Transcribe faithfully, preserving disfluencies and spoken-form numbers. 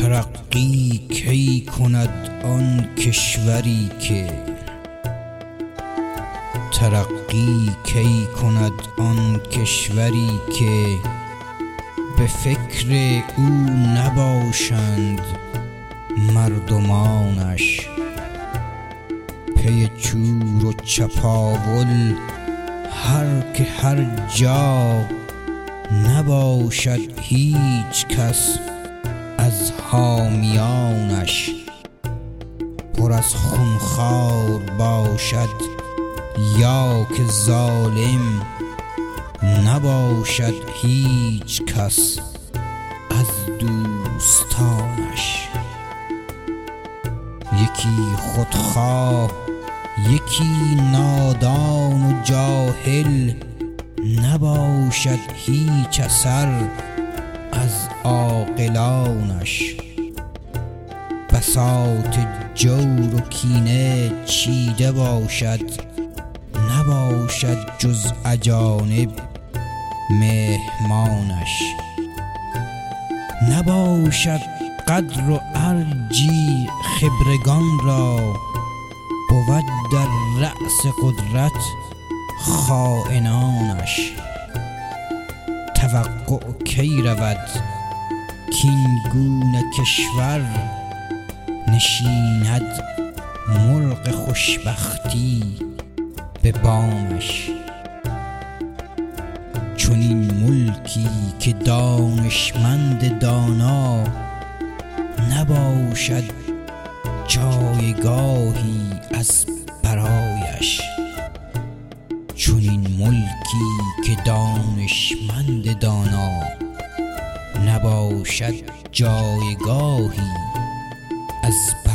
ترقی کی کند آن کشوری که ترقی کی کند آن کشوری که به فکر او نباشند مردمانش. پی چور و چپاول هر که هر جا نباشد هیچ کس از حامیانش. پر از خونخوار باشد یا که ظالم نباشد هیچ کس از دوستانش. یکی خودخواه یکی نادان و جاهل نباشد هیچ اثر از عاقلانش. بساط جور و کینه چیده باشد نباشد جز اجانب مهمانش. نباشد قدر و ارجی خبرگان را بود در رأس قدرت خائنانش. توقع کی رود کین گونه کشور نشیند مرغ خوشبختی به بامش. چنین ملکی که دانشمند دانا نباشد جایگاهی از برایش. چنین ملکی که دانشمند دانا نباشد جایگاهی از برایش.